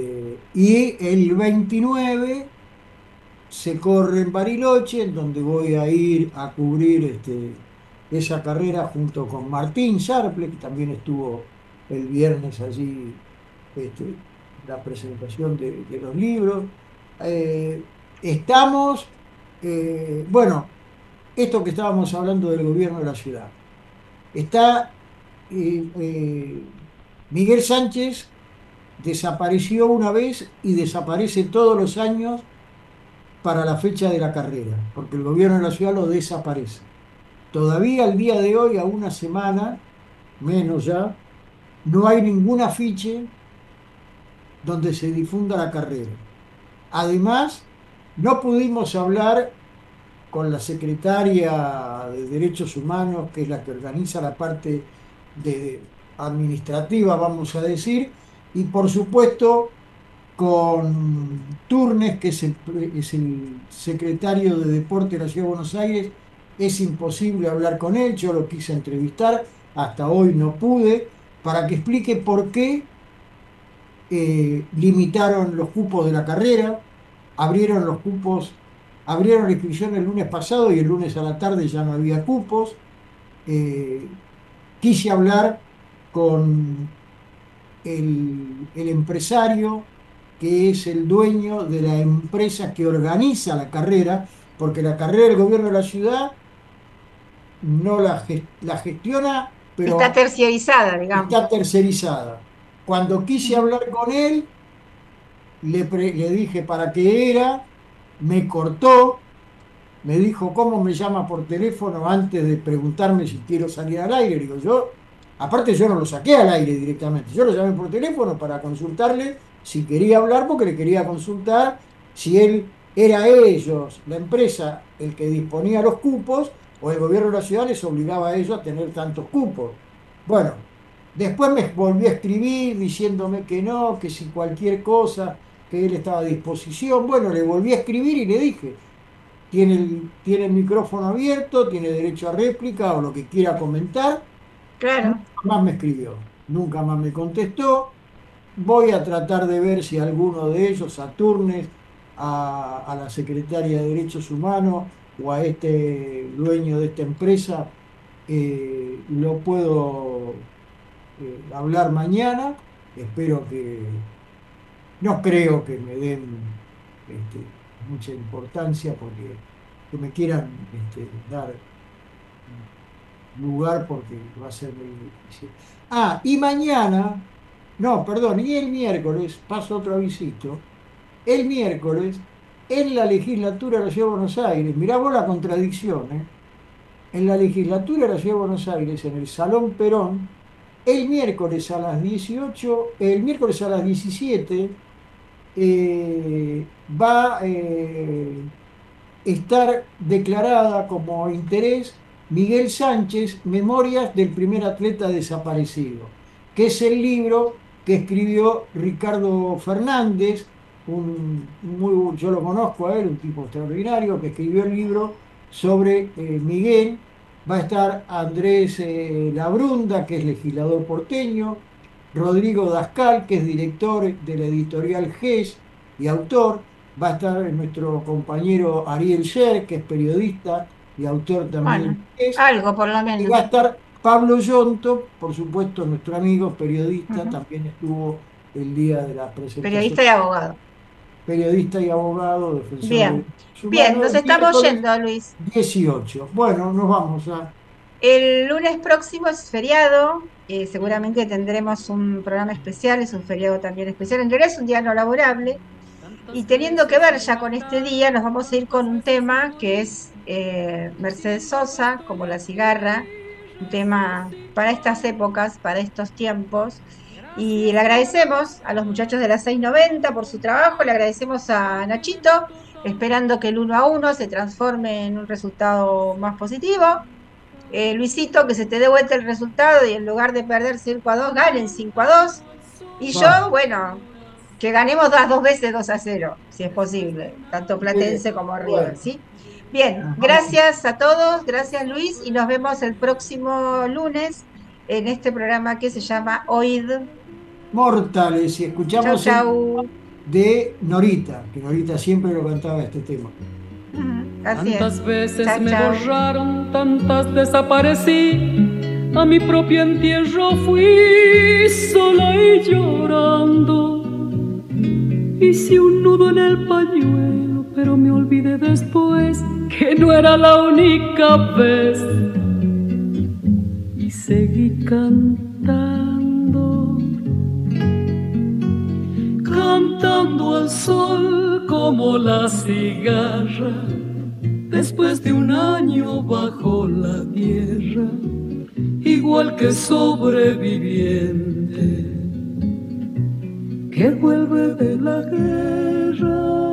y el 29 se corre en Bariloche, en donde voy a ir a cubrir esa carrera junto con Martín Sarple, que también estuvo el viernes allí, este, la presentación de los libros. Estamos, bueno, esto que estábamos hablando del gobierno de la ciudad. Está Miguel Sánchez desapareció una vez y desaparece todos los años para la fecha de la carrera, porque el gobierno de la ciudad lo desaparece. Todavía al día de hoy, a una semana, menos ya, no hay ningún afiche donde se difunda la carrera. Además, no pudimos hablar con la secretaria de Derechos Humanos, que es la que organiza la parte administrativa, vamos a decir, y por supuesto con Turnes, que es el secretario de Deporte de la Ciudad de Buenos Aires. Es imposible hablar con él, yo lo quise entrevistar, hasta hoy no pude, para que explique por qué limitaron los cupos de la carrera, abrieron la inscripción el lunes pasado y el lunes a la tarde ya no había cupos. Quise hablar con el empresario, que es el dueño de la empresa que organiza la carrera, porque la carrera del gobierno de la ciudad no la gestiona, pero está terciarizada, digamos. Está tercerizada. Cuando quise hablar con él, le dije para qué era, me cortó, me dijo cómo me llama por teléfono antes de preguntarme si quiero salir al aire. Digo, aparte yo no lo saqué al aire directamente, yo lo llamé por teléfono para consultarle si quería hablar, porque le quería consultar si era ellos, la empresa, el que disponía los cupos, o el gobierno de la ciudad les obligaba a ellos a tener tantos cupos. Bueno, después me volvió a escribir diciéndome que no, que si cualquier cosa, que él estaba a disposición. Bueno, le volví a escribir y le dije, tiene el micrófono abierto, tiene derecho a réplica o lo que quiera comentar. Claro. Nunca más me escribió, nunca más me contestó. Voy a tratar de ver si alguno de ellos, a Turnes, a la secretaria de Derechos Humanos o a este dueño de esta empresa, lo puedo hablar mañana. Espero no creo que me den mucha importancia, porque que me quieran dar lugar, porque va a ser muy difícil. Y mañana, no, perdón, y el miércoles, paso otro avisito, el miércoles, en la legislatura de la Ciudad de Buenos Aires, mirá vos la contradicción, en la legislatura de la Ciudad de Buenos Aires, en el Salón Perón, el miércoles a las 17, va a estar declarada como interés Miguel Sánchez, Memorias del primer atleta desaparecido, que es el libro que escribió Ricardo Fernández, yo lo conozco a él, un tipo extraordinario, que escribió el libro sobre Miguel. Va a estar Andrés Labrunda, que es legislador porteño, Rodrigo Dascal, que es director de la editorial GES y autor. Va a estar nuestro compañero Ariel Sher, que es periodista y autor también. Bueno, algo por lo menos. Y va a estar Pablo Yonto, por supuesto, nuestro amigo periodista, también estuvo el día de la presentación. Periodista y abogado. Periodista y abogado, defensor. Bien, nos estamos yendo, Luis. 18. Bueno, nos vamos El lunes próximo es feriado, seguramente tendremos un programa especial, es un feriado también especial, en realidad es un día no laborable, y teniendo que ver ya con este día, nos vamos a ir con un tema que es Mercedes Sosa, como la cigarra, un tema para estas épocas, para estos tiempos. Y le agradecemos a los muchachos de la 690 por su trabajo, le agradecemos a Nachito, esperando que el 1-1 se transforme en un resultado más positivo. Luisito, que se te dé vuelta el resultado y en lugar de perder 5-2, ganen 5-2. Y yo, bueno, que ganemos las dos veces 2-0, si es posible, tanto Platense como River, ¿sí? Bien, gracias a todos, gracias Luis, y nos vemos el próximo lunes en este programa que se llama Oíd Mortales, y escuchamos chau. De Norita, que Norita siempre lo cantaba este tema. Tantas veces me borraron, tantas desaparecí, a mi propio entierro fui sola y llorando. Hice un nudo en el pañuelo, pero me olvidé después que no era la única vez. Y seguí cantando, cantando al sol como la cigarra, después de un año bajo la tierra. igual que sobreviviente que vuelve de la guerra.